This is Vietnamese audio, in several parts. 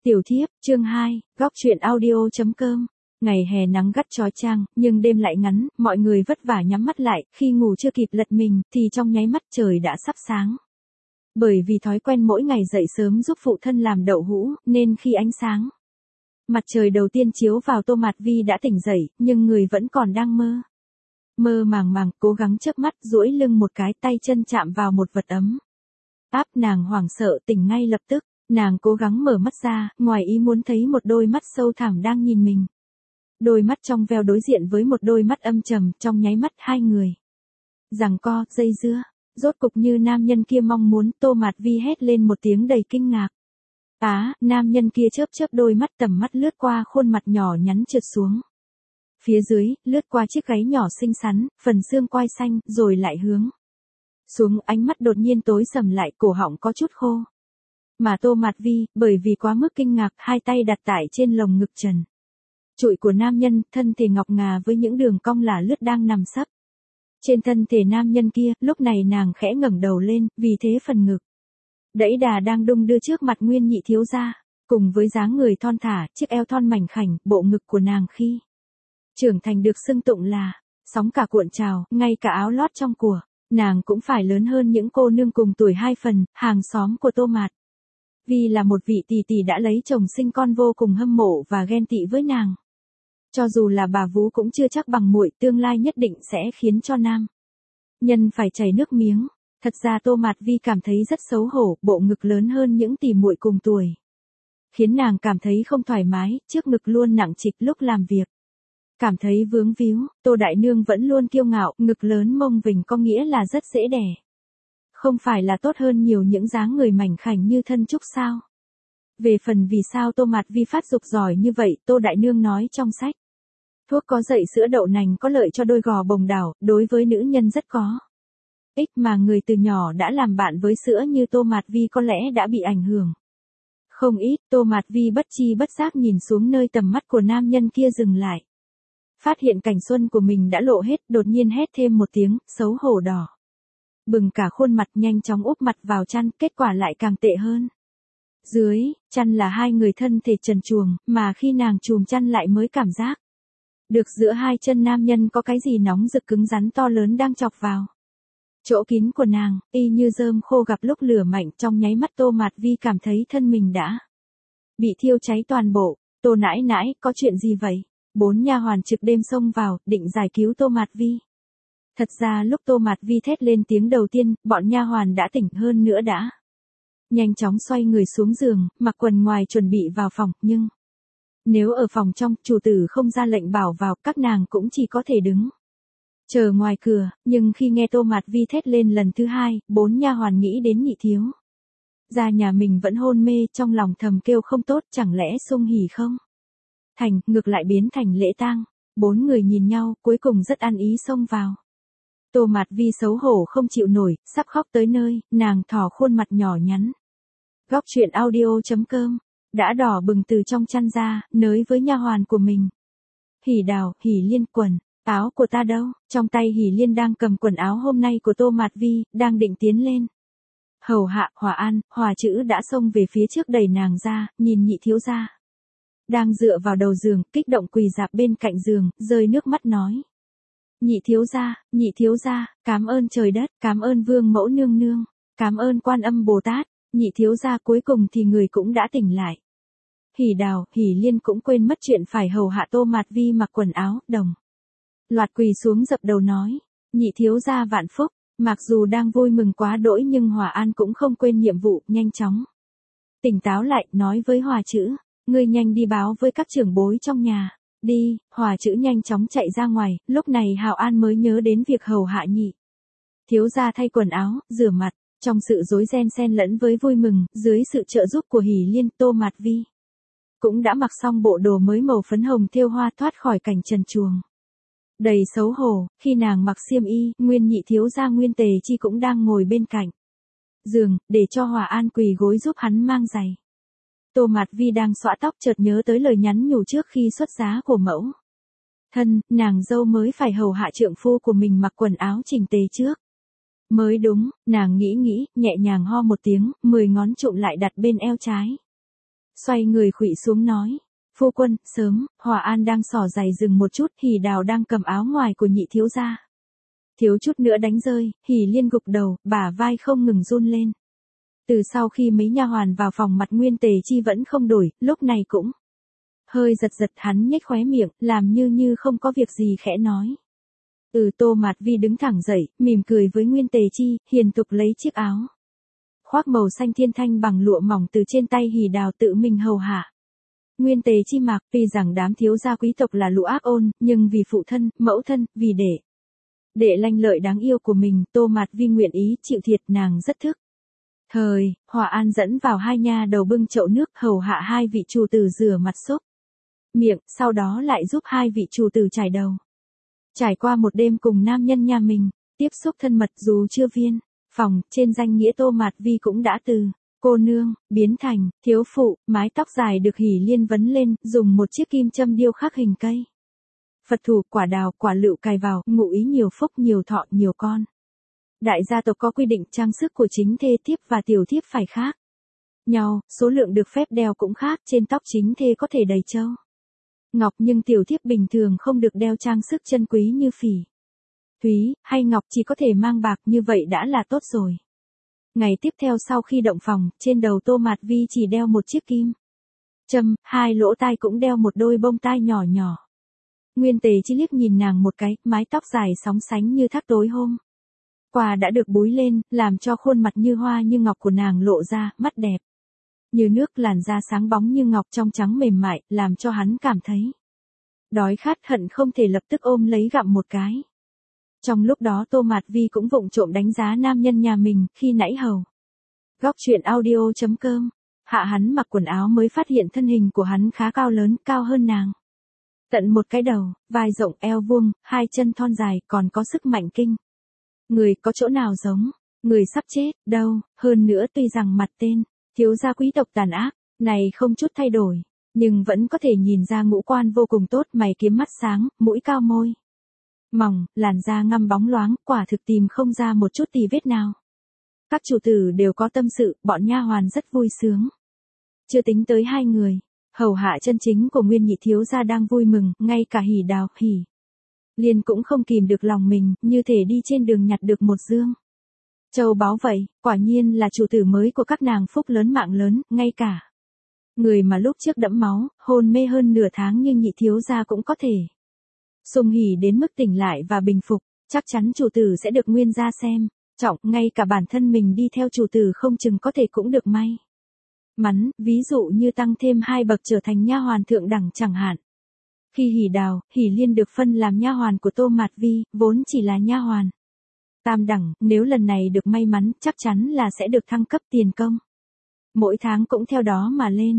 Tiểu thiếp, chương 2, góc truyện audio.com. Ngày hè nắng gắt chói chang, nhưng đêm lại ngắn, mọi người vất vả nhắm mắt lại, khi ngủ chưa kịp lật mình, thì trong nháy mắt trời đã sắp sáng. Bởi vì thói quen mỗi ngày dậy sớm giúp phụ thân làm đậu hũ, nên khi ánh sáng mặt trời đầu tiên chiếu vào Tô Mạt Vi đã tỉnh dậy, nhưng người vẫn còn đang mơ. Mơ màng màng, cố gắng chớp mắt, duỗi lưng một cái, tay chân chạm vào một vật ấm. Áp, nàng hoảng sợ tỉnh ngay lập tức. Nàng cố gắng mở mắt ra, ngoài ý muốn thấy một đôi mắt sâu thẳm đang nhìn mình. Đôi mắt trong veo đối diện với một đôi mắt âm trầm, trong nháy mắt hai người giằng co, dây dưa. Rốt cục như nam nhân kia mong muốn, Tô Mạt Vi hét lên một tiếng đầy kinh ngạc. Nam nhân kia chớp chớp đôi mắt, tầm mắt lướt qua khuôn mặt nhỏ nhắn trượt xuống phía dưới, lướt qua chiếc gáy nhỏ xinh xắn, phần xương quai xanh, rồi lại hướng xuống, ánh mắt đột nhiên tối sầm lại, cổ họng có chút khô. Mà Tô Mạt Vi, bởi vì quá mức kinh ngạc, hai tay đặt tại trên lồng ngực trần trụi của nam nhân, thân thể ngọc ngà với những đường cong lả lướt đang nằm sấp trên thân thể nam nhân kia. Lúc này nàng khẽ ngẩng đầu lên, vì thế phần ngực đẫy đà đang đung đưa trước mặt Nguyên nhị thiếu gia, cùng với dáng người thon thả, chiếc eo thon mảnh khảnh, bộ ngực của nàng khi trưởng thành được xưng tụng là sóng cả cuộn trào, ngay cả áo lót trong của nàng cũng phải lớn hơn những cô nương cùng tuổi hai phần. Hàng xóm của Tô Mạt Vi là một vị tỷ tỷ đã lấy chồng sinh con, vô cùng hâm mộ và ghen tị với nàng. Cho dù là bà vú cũng chưa chắc bằng muội, tương lai nhất định sẽ khiến cho nam nhân phải chảy nước miếng. Thật ra Tô Mạt Vi cảm thấy rất xấu hổ, bộ ngực lớn hơn những tỷ muội cùng tuổi khiến nàng cảm thấy không thoải mái, trước ngực luôn nặng trịch lúc làm việc. Cảm thấy vướng víu, Tô đại nương vẫn luôn kiêu ngạo, ngực lớn mông vình có nghĩa là rất dễ đẻ. Không phải là tốt hơn nhiều những dáng người mảnh khảnh như thân trúc sao? Về phần vì sao Tô Mạt Vi phát dục giỏi như vậy, Tô đại nương nói trong sách. Thuốc có dậy sữa đậu nành có lợi cho đôi gò bồng đảo, đối với nữ nhân rất có ích, mà người từ nhỏ đã làm bạn với sữa như Tô Mạt Vi có lẽ đã bị ảnh hưởng không ít. Tô Mạt Vi bất chi bất giác nhìn xuống nơi tầm mắt của nam nhân kia dừng lại. Phát hiện cảnh xuân của mình đã lộ hết, đột nhiên hét thêm một tiếng, xấu hổ đỏ bừng cả khuôn mặt, nhanh chóng úp mặt vào chăn, kết quả lại càng tệ hơn. Dưới chăn là hai người thân thể trần truồng, mà khi nàng chùm chăn lại mới cảm giác được giữa hai chân nam nhân có cái gì nóng rực cứng rắn to lớn đang chọc vào chỗ kín của nàng, y như rơm khô gặp lúc lửa mạnh. Trong nháy mắt Tô Mạt Vi cảm thấy thân mình đã bị thiêu cháy toàn bộ. Tô nãi nãi, có chuyện gì vậy? 4 nha hoàn trực đêm xông vào, định giải cứu Tô Mạt Vi. Thật ra lúc Tô Mạt Vi thét lên tiếng đầu tiên, bọn nha hoàn đã tỉnh, hơn nữa đã nhanh chóng xoay người xuống giường, mặc quần ngoài chuẩn bị vào phòng, nhưng nếu ở phòng trong, chủ tử không ra lệnh bảo vào, các nàng cũng chỉ có thể đứng chờ ngoài cửa. Nhưng khi nghe Tô Mạt Vi thét lên lần thứ hai, 4 nha hoàn nghĩ đến nhị thiếu gia nhà mình vẫn hôn mê, trong lòng thầm kêu không tốt, chẳng lẽ sung hỉ không thành, ngược lại biến thành lễ tang. 4 người nhìn nhau, cuối cùng rất ăn ý xông vào. Tô Mạt Vi xấu hổ không chịu nổi, sắp khóc tới nơi, nàng thò khuôn mặt nhỏ nhắn. Góc truyện audio.com, đã đỏ bừng từ trong chăn ra, nới với nha hoàn của mình. Hỉ Đào, Hỉ Liên, quần áo của ta đâu? Trong tay Hỉ Liên đang cầm quần áo hôm nay của Tô Mạt Vi, đang định tiến lên hầu hạ. Hòa An, Hòa chữ đã xông về phía trước đẩy nàng ra, nhìn nhị thiếu gia đang dựa vào đầu giường, kích động quỳ rạp bên cạnh giường, rơi nước mắt nói. Nhị thiếu gia, cảm ơn trời đất, cảm ơn vương mẫu nương nương, cảm ơn Quan Âm Bồ Tát. Nhị thiếu gia, cuối cùng thì người cũng đã tỉnh lại. Hỉ Đào, Hỉ Liên cũng quên mất chuyện phải hầu hạ Tô Mạt Vi mặc quần áo, đồng loạt quỳ xuống dập đầu nói. Nhị thiếu gia vạn phúc. Mặc dù đang vui mừng quá đỗi nhưng Hòa An cũng không quên nhiệm vụ, nhanh chóng tỉnh táo lại, nói với Hòa chữ. Ngươi nhanh đi báo với các trưởng bối trong nhà. Đi. Hòa chữ nhanh chóng chạy ra ngoài. Lúc này Hạo An mới nhớ đến việc hầu hạ nhị thiếu gia thay quần áo, rửa mặt. Trong sự rối ren xen lẫn với vui mừng, dưới sự trợ giúp của Hỉ Liên, Tô Mạt Vi cũng đã mặc xong bộ đồ mới màu phấn hồng thêu hoa, thoát khỏi cảnh trần truồng đầy xấu hổ. Khi nàng mặc xiêm y, Nguyên nhị thiếu gia Nguyên Tề Chi cũng đang ngồi bên cạnh giường, để cho Hòa An quỳ gối giúp hắn mang giày. Tô Mạt Vi đang xõa tóc, chợt nhớ tới lời nhắn nhủ trước khi xuất giá của mẫu thân, nàng dâu mới phải hầu hạ trượng phu của mình mặc quần áo chỉnh tề trước mới đúng. Nàng nghĩ, nhẹ nhàng ho một tiếng, 10 ngón trụm lại đặt bên eo trái. xoay người khuỵu xuống nói. Phu quân, sớm, Hòa An đang xỏ giày dừng một chút, Hỉ Đào đang cầm áo ngoài của nhị thiếu gia. Thiếu chút nữa đánh rơi, Hỉ Liên gục đầu, bả vai không ngừng run lên. Từ sau khi mấy nha hoàn vào phòng mặt Nguyên Tề Chi vẫn không đổi, lúc này cũng hơi giật giật, hắn nhếch khóe miệng, làm như không có việc gì khẽ nói. Tô Mạt Vi đứng thẳng dậy, mỉm cười với Nguyên Tề Chi, hiền tục lấy chiếc áo khoác màu xanh thiên thanh bằng lụa mỏng từ trên tay Hỉ Đào tự mình hầu hạ. Nguyên Tề Chi mặc, tuy rằng đám thiếu gia quý tộc là lũ ác ôn, nhưng vì phụ thân, mẫu thân, vì đệ lanh lợi đáng yêu của mình, Tô Mạt Vi nguyện ý chịu thiệt, nàng rất thức thời. Hòa An dẫn vào hai nha đầu bưng chậu nước, hầu hạ hai vị chủ tử rửa mặt xúc miệng, sau đó lại giúp hai vị chủ tử chải đầu. Trải qua một đêm cùng nam nhân nhà mình, tiếp xúc thân mật dù chưa viên phòng, trên danh nghĩa Tô Mạt Vi cũng đã từ cô nương biến thành thiếu phụ, mái tóc dài được Hỉ Liên vấn lên, dùng một chiếc kim châm điêu khắc hình cây Phật thủ, quả đào, quả lựu cài vào, ngụ ý nhiều phúc, nhiều thọ, nhiều con. Đại gia tộc có quy định trang sức của chính thê thiếp và tiểu thiếp phải khác nhau, số lượng được phép đeo cũng khác, trên tóc chính thê có thể đầy châu ngọc, nhưng tiểu thiếp bình thường không được đeo trang sức chân quý như phỉ thúy hay ngọc, chỉ có thể mang bạc, như vậy đã là tốt rồi. Ngày tiếp theo sau khi động phòng, trên đầu Tô Mạt Vi chỉ đeo một chiếc kim châm, hai lỗ tai cũng đeo một đôi bông tai nhỏ nhỏ. Nguyên Tề Chi liếc nhìn nàng một cái, mái tóc dài sóng sánh như thác tối hôm qua đã được búi lên, làm cho khuôn mặt như hoa như ngọc của nàng lộ ra, mắt đẹp như nước, làn da sáng bóng như ngọc, trong trắng mềm mại, làm cho hắn cảm thấy đói khát, hận không thể lập tức ôm lấy gặm một cái. Trong lúc đó Tô Mạt Vi cũng vụng trộm đánh giá nam nhân nhà mình, khi nãy hầu góc truyện audio.com hạ hắn mặc quần áo mới phát hiện thân hình của hắn khá cao lớn, cao hơn nàng tận một cái đầu, vai rộng, eo vuông, hai chân thon dài, còn có sức mạnh kinh người, có chỗ nào giống người sắp chết đâu. Hơn nữa tuy rằng mặt tên thiếu gia quý tộc tàn ác này không chút thay đổi, nhưng vẫn có thể nhìn ra ngũ quan vô cùng tốt, mày kiếm mắt sáng, mũi cao, môi mỏng, làn da ngăm bóng loáng, quả thực tìm không ra một chút tì vết nào. Các chủ tử đều có tâm sự, bọn nha hoàn rất vui sướng. Chưa tính tới hai người hầu hạ chân chính của Nguyên nhị thiếu gia đang vui mừng, ngay cả Hỉ Đào, Hỉ Liên cũng không kìm được lòng mình, như thể đi trên đường nhặt được một dương châu báu vậy. Quả nhiên là chủ tử mới của các nàng, phúc lớn mạng lớn, ngay cả người mà lúc trước đẫm máu, hôn mê hơn nửa tháng nhưng nhị thiếu gia cũng có thể sùng hỉ đến mức tỉnh lại và bình phục. Chắc chắn chủ tử sẽ được Nguyên gia xem trọng, ngay cả bản thân mình đi theo chủ tử không chừng có thể cũng được may mắn, ví dụ như tăng thêm 2 bậc trở thành nha hoàn thượng đẳng chẳng hạn. Khi Hỉ Đào, Hỉ Liên được phân làm nha hoàn của Tô Mạt Vi, vốn chỉ là nha hoàn tam đẳng, nếu lần này được may mắn, chắc chắn là sẽ được thăng cấp, tiền công mỗi tháng cũng theo đó mà lên.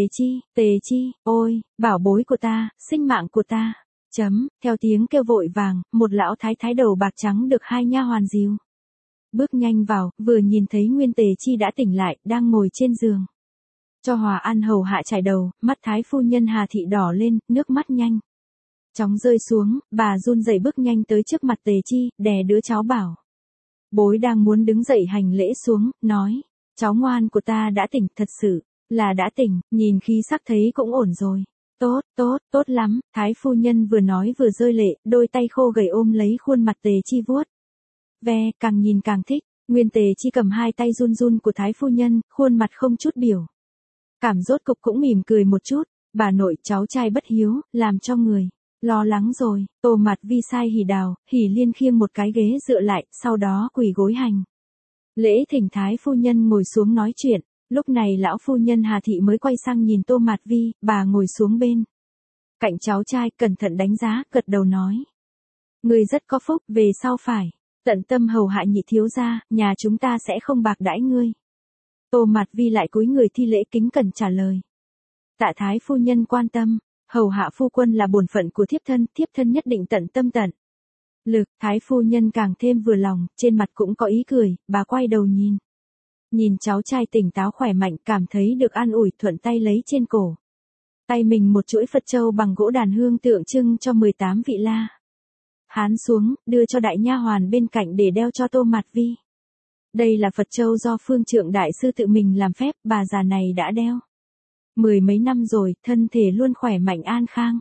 Tề Chi, ôi, bảo bối của ta, sinh mạng của ta. Theo tiếng kêu vội vàng, một lão thái thái đầu bạc trắng được hai nha hoàn dìu bước nhanh vào, vừa nhìn thấy Nguyên Tề Chi đã tỉnh lại, đang ngồi trên giường cho Hòa An hầu hạ chải đầu, mắt thái phu nhân Hà Thị đỏ lên, nước mắt nhanh chóng rơi xuống, bà run rẩy bước nhanh tới trước mặt Tề Chi, đè đứa cháu bảo bối đang muốn đứng dậy hành lễ xuống, nói, cháu ngoan của ta đã tỉnh, thật sự là đã tỉnh, nhìn khí sắc thấy cũng ổn rồi. Tốt lắm, thái phu nhân vừa nói vừa rơi lệ, đôi tay khô gầy ôm lấy khuôn mặt Tề Chi vuốt ve, càng nhìn càng thích. Nguyên Tề Chi cầm hai tay run run của thái phu nhân, khuôn mặt không chút biểu cảm, rốt cục cũng mỉm cười một chút. Bà nội, cháu trai bất hiếu, làm cho người lo lắng rồi. Tô Mạt Vi sai Hỉ Đào, Hỉ Liên khiêng một cái ghế dựa lại, sau đó quỳ gối hành lễ, thỉnh thái phu nhân ngồi xuống nói chuyện. Lúc này lão phu nhân Hà Thị mới quay sang nhìn Tô Mạt Vi, bà ngồi xuống bên cạnh cháu trai, cẩn thận đánh giá, gật đầu nói, người rất có phúc, về sau phải tận tâm hầu hạ nhị thiếu gia, nhà chúng ta sẽ không bạc đãi ngươi. Tô Mạt Vi lại cúi người thi lễ kính cẩn trả lời, tạ thái phu nhân quan tâm, hầu hạ phu quân là bổn phận của thiếp thân nhất định tận tâm tận lực. Thái phu nhân càng thêm vừa lòng, trên mặt cũng có ý cười, bà quay đầu nhìn cháu trai tỉnh táo khỏe mạnh, cảm thấy được an ủi, thuận tay lấy trên cổ tay mình một chuỗi Phật châu bằng gỗ đàn hương tượng trưng cho 18 vị La Hán xuống, đưa cho đại nha hoàn bên cạnh để đeo cho Tô Mạt Vi. Đây là Phật châu do Phương Trượng đại sư tự mình làm phép, bà già này đã đeo 10 mấy năm rồi, thân thể luôn khỏe mạnh an khang.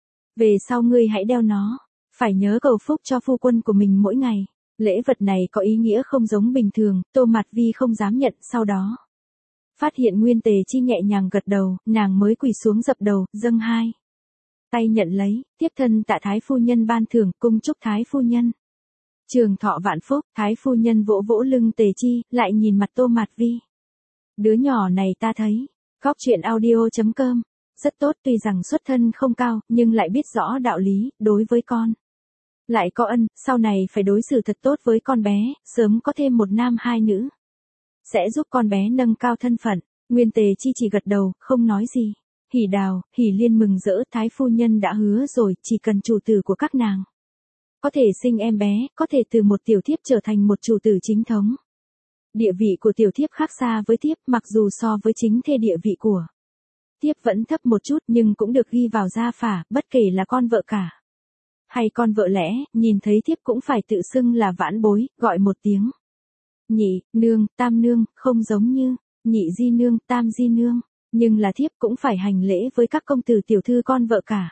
Về sau ngươi hãy đeo nó, phải nhớ cầu phúc cho phu quân của mình mỗi ngày. Lễ vật này có ý nghĩa không giống bình thường, Tô Mạt Vi không dám nhận, sau đó. Phát hiện Nguyên Tề Chi nhẹ nhàng gật đầu, nàng mới quỳ xuống dập đầu, dâng hai tay nhận lấy, tiếp thân tạ Thái phu nhân ban thưởng, cung chúc Thái phu nhân trường thọ vạn phúc. Thái phu nhân vỗ vỗ lưng Tề Chi, lại nhìn mặt Tô Mạt Vi. Đứa nhỏ này ta thấy, Góc Chuyện Audio.com, rất tốt, tuy rằng xuất thân không cao, nhưng lại biết rõ đạo lý, đối với con. Lại có ân, sau này phải đối xử thật tốt với con bé, sớm có thêm một nam hai nữ. Sẽ giúp con bé nâng cao thân phận. Nguyên Tề Chi chỉ gật đầu, không nói gì. Hỉ Đào, Hỉ Liên mừng rỡ, Thái phu nhân đã hứa rồi, chỉ cần chủ tử của các nàng có thể sinh em bé, có thể từ một tiểu thiếp trở thành một chủ tử chính thống. Địa vị của tiểu thiếp khác xa với thiếp, mặc dù so với chính thê địa vị của thiếp vẫn thấp một chút nhưng cũng được ghi vào gia phả, bất kể là con vợ cả hay con vợ lẽ, nhìn thấy thiếp cũng phải tự xưng là vãn bối, gọi một tiếng nhị nương, tam nương, không giống như nhị di nương, tam di nương, nhưng là thiếp cũng phải hành lễ với các công tử tiểu thư con vợ cả.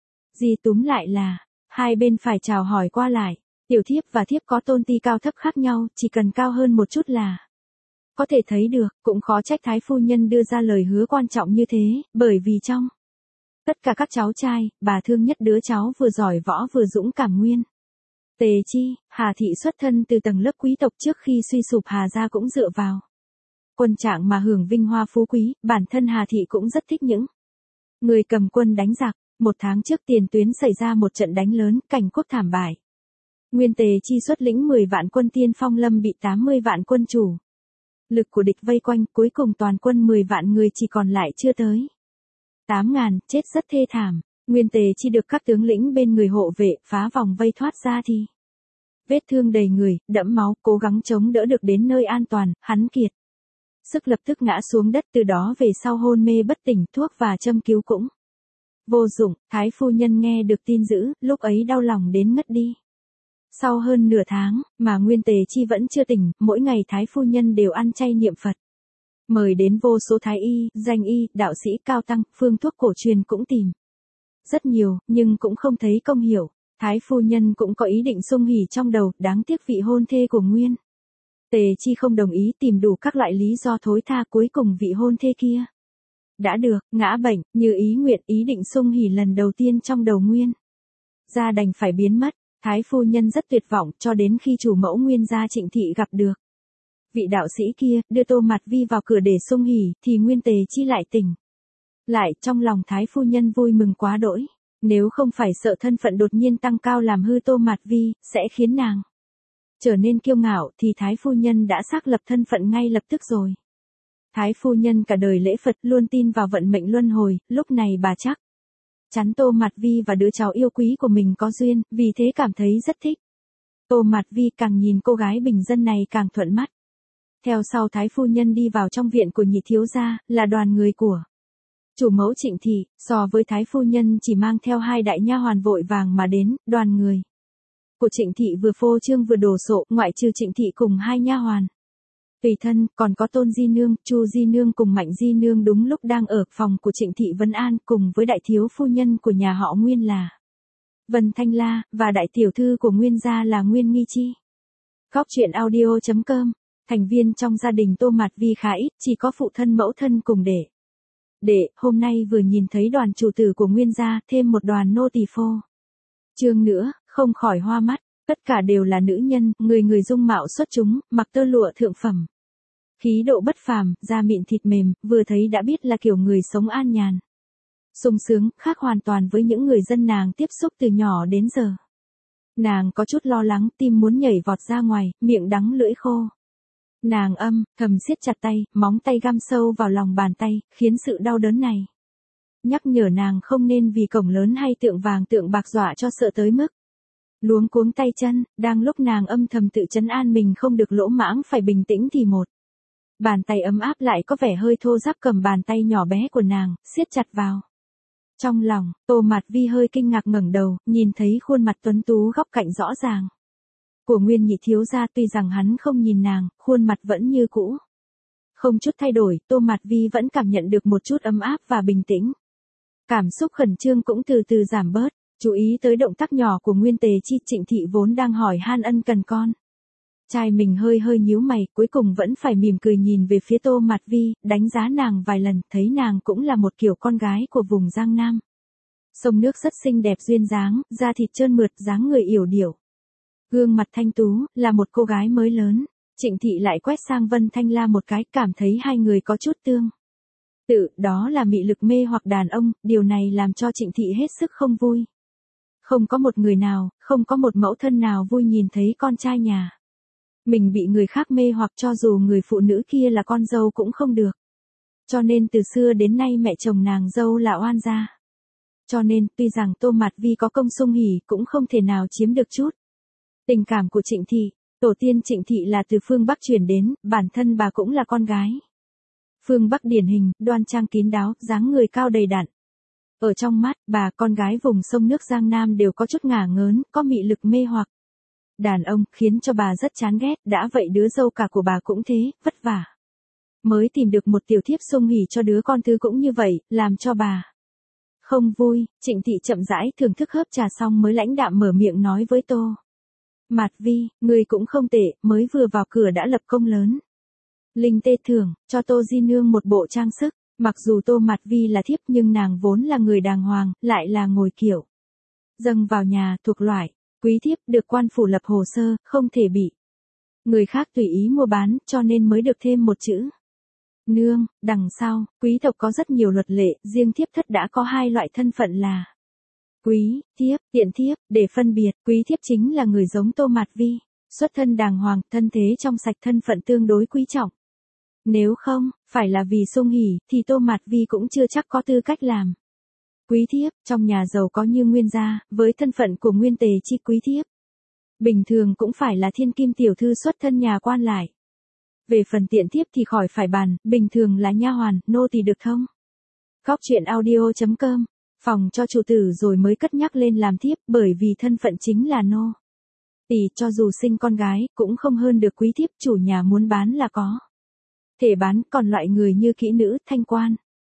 Di túm lại là, hai bên phải chào hỏi qua lại, tiểu thiếp và thiếp có tôn ti cao thấp khác nhau, chỉ cần cao hơn một chút là có thể thấy được, cũng khó trách Thái phu nhân đưa ra lời hứa quan trọng như thế, bởi vì trong tất cả các cháu trai, bà thương nhất đứa cháu vừa giỏi võ vừa dũng cảm Nguyên Tề Chi. Hà thị xuất thân từ tầng lớp quý tộc, trước khi suy sụp Hà gia cũng dựa vào quân trạng mà hưởng vinh hoa phú quý, bản thân Hà thị cũng rất thích những người cầm quân đánh giặc. Một tháng trước tiền tuyến xảy ra một trận đánh lớn, cảnh quốc thảm bại. Nguyên Tề Chi xuất lĩnh 10 vạn quân tiên phong lâm bị 80 vạn quân chủ lực của địch vây quanh, cuối cùng toàn quân 10 vạn người chỉ còn lại chưa tới 8.000, chết rất thê thảm. Nguyên Tề Chi được các tướng lĩnh bên người hộ vệ, phá vòng vây thoát ra thì vết thương đầy người, đẫm máu, cố gắng chống đỡ được đến nơi an toàn, hắn kiệt sức lập tức ngã xuống đất, từ đó về sau hôn mê bất tỉnh, thuốc và châm cứu cũng vô dụng. Thái phu nhân nghe được tin dữ, lúc ấy đau lòng đến ngất đi. Sau hơn nửa tháng, mà Nguyên Tề Chi vẫn chưa tỉnh, mỗi ngày Thái phu nhân đều ăn chay niệm Phật. Mời đến vô số thái y, danh y, đạo sĩ cao tăng, phương thuốc cổ truyền cũng tìm rất nhiều, nhưng cũng không thấy công hiệu. Thái phu nhân cũng có ý định xung hỉ trong đầu, đáng tiếc vị hôn thê của Nguyên Tề Chi không đồng ý, tìm đủ các loại lý do thối tha, cuối cùng vị hôn thê kia đã được, ngã bệnh, như ý nguyện, ý định xung hỉ lần đầu tiên trong đầu Nguyên gia đành phải biến mất. Thái phu nhân rất tuyệt vọng, cho đến khi chủ mẫu Nguyên gia Trịnh Thị gặp được vị đạo sĩ kia, đưa Tô Mạt Vi vào cửa để xung hỉ, thì Nguyên Tề Chi lại tỉnh lại. Trong lòng Thái phu nhân vui mừng quá đỗi, nếu không phải sợ thân phận đột nhiên tăng cao làm hư Tô Mạt Vi, sẽ khiến nàng trở nên kiêu ngạo, thì Thái phu nhân đã xác lập thân phận ngay lập tức rồi. Thái phu nhân cả đời lễ Phật, luôn tin vào vận mệnh luân hồi, lúc này bà chắc chắn Tô Mạt Vi và đứa cháu yêu quý của mình có duyên, vì thế cảm thấy rất thích. Tô Mạt Vi càng nhìn cô gái bình dân này càng thuận mắt. Theo sau Thái phu nhân đi vào trong viện của nhị thiếu gia, là đoàn người của chủ mẫu Trịnh Thị. So với Thái phu nhân chỉ mang theo 2 đại nha hoàn vội vàng mà đến, đoàn người của Trịnh Thị vừa phô trương vừa đồ sộ, ngoại trừ Trịnh Thị cùng 2 nha hoàn tùy thân, còn có Tôn Di Nương, Chu Di Nương cùng Mạnh Di Nương đúng lúc đang ở phòng của Trịnh Thị Vân An, cùng với đại thiếu phu nhân của nhà họ Nguyên là Vân Thanh La, và đại tiểu thư của Nguyên gia là Nguyên Nghi Chi. Góc Chuyện Audio.com. Thành viên trong gia đình Tô Mạt Vi khá ít, chỉ có phụ thân mẫu thân cùng đệ, hôm nay vừa nhìn thấy đoàn chủ tử của Nguyên gia, thêm một đoàn nô tỳ phô trương nữa, không khỏi hoa mắt. Tất cả đều là nữ nhân, người người dung mạo xuất chúng, mặc tơ lụa thượng phẩm, khí độ bất phàm, da mịn thịt mềm, vừa thấy đã biết là kiểu người sống an nhàn, sung sướng, khác hoàn toàn với những người dân nàng tiếp xúc từ nhỏ đến giờ. Nàng có chút lo lắng, tim muốn nhảy vọt ra ngoài, miệng đắng lưỡi khô. Nàng thầm siết chặt tay, móng tay găm sâu vào lòng bàn tay, khiến sự đau đớn này nhắc nhở nàng không nên vì cổng lớn hay tượng vàng tượng bạc dọa cho sợ tới mức luống cuống tay chân. Đang lúc nàng âm thầm tự trấn an mình không được lỗ mãng, phải bình tĩnh, thì một bàn tay ấm áp lại có vẻ hơi thô ráp cầm bàn tay nhỏ bé của nàng, siết chặt vào. Trong lòng, Tô Mạt Vi hơi kinh ngạc ngẩng đầu, nhìn thấy khuôn mặt tuấn tú góc cạnh rõ ràng của Nguyên nhị thiếu gia, tuy rằng hắn không nhìn nàng, khuôn mặt vẫn như cũ Không chút thay đổi, Tô Mạt Vi vẫn cảm nhận được một chút ấm áp và bình tĩnh. Cảm xúc khẩn trương cũng từ từ giảm bớt, chú ý tới động tác nhỏ của Nguyên Tề Chi, Trịnh Thị vốn đang hỏi han ân cần con. Trai mình hơi hơi nhíu mày, cuối cùng vẫn phải mỉm cười nhìn về phía Tô Mạt Vi, đánh giá nàng vài lần, thấy nàng cũng là một kiểu con gái của vùng Giang Nam. Sông nước rất xinh đẹp duyên dáng, da thịt trơn mượt, dáng người yểu điệu. Gương mặt thanh tú, là một cô gái mới lớn. Trịnh Thị lại quét sang Vân Thanh La một cái, cảm thấy hai người có chút tương tự, đó là mị lực mê hoặc đàn ông, điều này làm cho Trịnh Thị hết sức không vui. Không có một người nào, không có một mẫu thân nào vui nhìn thấy con trai nhà mình bị người khác mê hoặc, cho dù người phụ nữ kia là con dâu cũng không được. Cho nên từ xưa đến nay mẹ chồng nàng dâu là oan gia. Cho nên, tuy rằng Tô Mạt Vi có công sung hỉ cũng không thể nào chiếm được chút tình cảm của Trịnh Thị. Tổ tiên Trịnh Thị là từ phương Bắc truyền đến, bản thân bà cũng là con gái phương Bắc điển hình, đoan trang kín đáo, dáng người cao đầy đặn. Ở trong mắt bà, con gái vùng sông nước Giang Nam đều có chút ngả ngớn, có mị lực mê hoặc đàn ông, khiến cho bà rất chán ghét. Đã vậy đứa dâu cả của bà cũng thế, vất vả mới tìm được một tiểu thiếp sung hỉ cho đứa con thứ cũng như vậy, làm cho bà không vui. Trịnh Thị chậm rãi thưởng thức hớp trà xong mới lãnh đạm mở miệng nói với Tô Mạt Vi, người cũng không tệ, mới vừa vào cửa đã lập công lớn. Linh tê thưởng, cho Tô Di Nương một bộ trang sức. Mặc dù Tô Mạt Vi là thiếp nhưng nàng vốn là người đàng hoàng, lại là ngồi kiểu dâng vào nhà, thuộc loại quý thiếp, được quan phủ lập hồ sơ, không thể bị người khác tùy ý mua bán, cho nên mới được thêm một chữ nương. Đằng sau, quý tộc có rất nhiều luật lệ, riêng thiếp thất đã có hai loại thân phận là quý thiếp, tiện thiếp. Để phân biệt, quý thiếp chính là người giống Tô Mạt Vi, xuất thân đàng hoàng, thân thế trong sạch, thân phận tương đối quý trọng. Nếu không, phải là vì sung hỉ, thì Tô Mạt Vi cũng chưa chắc có tư cách làm quý thiếp. Trong nhà giàu có như Nguyên gia, với thân phận của Nguyên Tề Chi, quý thiếp bình thường cũng phải là thiên kim tiểu thư xuất thân nhà quan lại. Về phần tiện thiếp thì khỏi phải bàn, bình thường là nha hoàn, nô tỳ được thông. Góc truyện audio.com, phòng cho chủ tử rồi mới cất nhắc lên làm thiếp, bởi vì thân phận chính là nô tỳ, cho dù sinh con gái, cũng không hơn được quý thiếp. Chủ nhà muốn bán là có thể bán, còn loại người như kỹ nữ, thanh quan.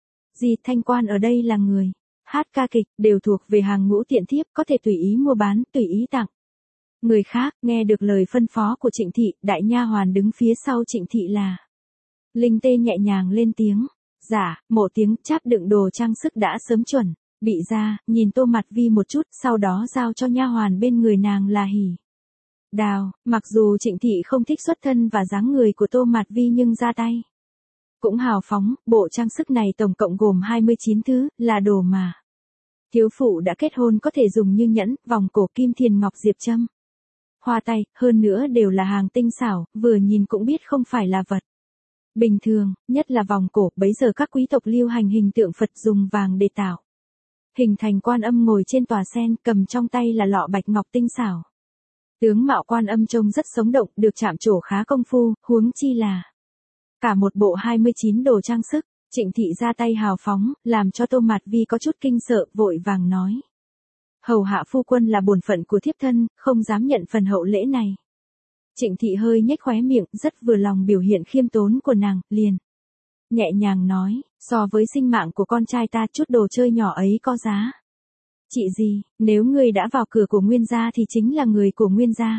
Thanh quan ở đây là người hát ca kịch, đều thuộc về hàng ngũ tiện thiếp, có thể tùy ý mua bán, tùy ý tặng người khác. Nghe được lời phân phó của Trịnh Thị, đại nha hoàn đứng phía sau Trịnh Thị là Linh tê nhẹ nhàng lên tiếng. Dạ, một tiếng. Cháp đựng đồ trang sức đã sớm chuẩn bị ra, nhìn Tô Mạt Vi một chút, sau đó giao cho nha hoàn bên người nàng là Hỉ Đào. Mặc dù Trịnh Thị không thích xuất thân và dáng người của Tô Mạt Vi nhưng ra tay cũng hào phóng. Bộ trang sức này tổng cộng gồm 29 thứ, là đồ mà thiếu phụ đã kết hôn có thể dùng như nhẫn, vòng cổ, kim thiền ngọc, diệp châm, hoa tay, hơn nữa đều là hàng tinh xảo, vừa nhìn cũng biết không phải là vật bình thường. Nhất là vòng cổ, bấy giờ các quý tộc lưu hành hình tượng Phật dùng vàng để tạo hình thành Quan Âm ngồi trên tòa sen, cầm trong tay là lọ bạch ngọc tinh xảo. Tướng mạo Quan Âm trông rất sống động, được chạm trổ khá công phu, huống chi là cả một bộ 29 đồ trang sức. Trịnh Thị ra tay hào phóng, làm cho Tô Mạt Vi có chút kinh sợ, vội vàng nói: hầu hạ phu quân là bổn phận của thiếp thân, không dám nhận phần hậu lễ này. Trịnh Thị hơi nhếch khóe miệng, rất vừa lòng biểu hiện khiêm tốn của nàng, liền nhẹ nhàng nói: so với sinh mạng của con trai ta, chút đồ chơi nhỏ ấy có giá chị gì. Nếu ngươi đã vào cửa của Nguyên gia thì chính là người của Nguyên gia.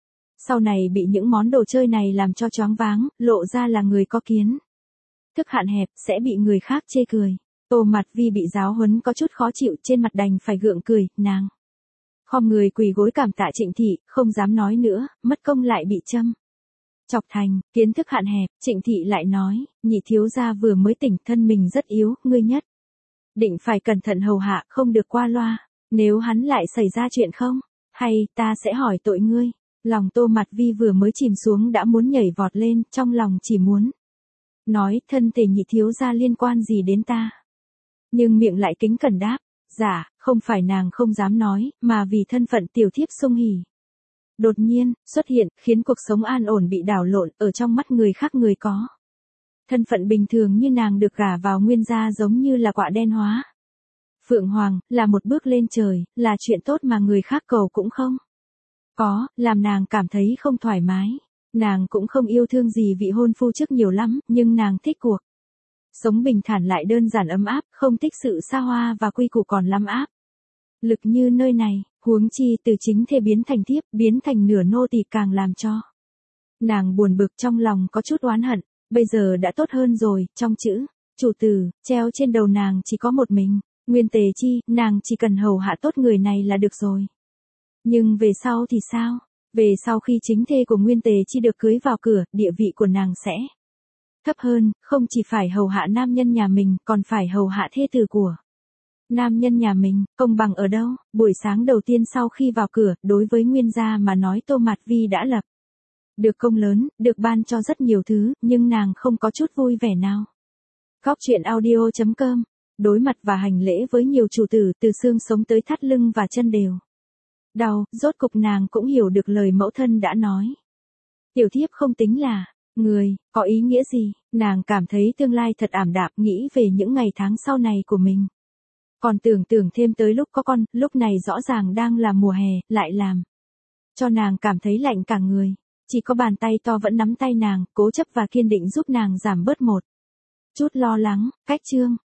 Sau này bị những món đồ chơi này làm cho choáng váng, lộ ra là người có kiến thức hạn hẹp, sẽ bị người khác chê cười. Tô Mạt Vi bị giáo huấn có chút khó chịu, trên mặt đành phải gượng cười. Nàng khom người quỳ gối cảm tạ Trịnh Thị, không dám nói nữa, mất công lại bị châm chọc thành kiến thức hạn hẹp. Trịnh Thị lại nói: nhị thiếu gia vừa mới tỉnh, thân mình rất yếu, ngươi nhất định phải cẩn thận hầu hạ, không được qua loa. Nếu hắn lại xảy ra chuyện không hay, ta sẽ hỏi tội ngươi. Lòng Tô Mạt Vi vừa mới chìm xuống đã muốn nhảy vọt lên, trong lòng chỉ muốn nói thân thể nhị thiếu gia liên quan gì đến ta. Nhưng miệng lại kính cẩn đáp: dạ, không phải nàng không dám nói, mà vì thân phận tiểu thiếp sung hỉ đột nhiên xuất hiện, khiến cuộc sống an ổn bị đảo lộn. Ở trong mắt người khác, người có thân phận bình thường như nàng được gả vào Nguyên gia giống như là quạ đen hóa phượng hoàng, là một bước lên trời, là chuyện tốt mà người khác cầu cũng không có, làm nàng cảm thấy không thoải mái. Nàng cũng không yêu thương gì vị hôn phu trước nhiều lắm, nhưng nàng thích cuộc sống bình thản lại đơn giản ấm áp, không thích sự xa hoa và quy củ còn lắm áp lực như nơi này, huống chi từ chính thê biến thành thiếp, biến thành nửa nô tỳ càng làm cho nàng buồn bực, trong lòng có chút oán hận. Bây giờ đã tốt hơn rồi, trong chữ chủ tử treo trên đầu nàng chỉ có một mình, Nguyên Tề Chi, nàng chỉ cần hầu hạ tốt người này là được rồi. Nhưng về sau thì sao? Về sau khi chính thê của Nguyên Tề Chi được cưới vào cửa, địa vị của nàng sẽ thấp hơn, không chỉ phải hầu hạ nam nhân nhà mình, còn phải hầu hạ thê tử của nam nhân nhà mình. Công bằng ở đâu? Buổi sáng đầu tiên sau khi vào cửa, đối với Nguyên gia mà nói Tô Mạt Vi đã lập được công lớn, được ban cho rất nhiều thứ, nhưng nàng không có chút vui vẻ nào. Góc truyện audio.com. Đối mặt và hành lễ với nhiều chủ tử, từ xương sống tới thắt lưng và chân đều đau, rốt cục nàng cũng hiểu được lời mẫu thân đã nói. Tiểu thiếp không tính là người, có ý nghĩa gì? Nàng cảm thấy tương lai thật ảm đạm, nghĩ về những ngày tháng sau này của mình. Còn tưởng thêm tới lúc có con, lúc này rõ ràng đang là mùa hè, lại làm cho nàng cảm thấy lạnh cả người. Chỉ có bàn tay to vẫn nắm tay nàng, cố chấp và kiên định giúp nàng giảm bớt một chút lo lắng. Cách chương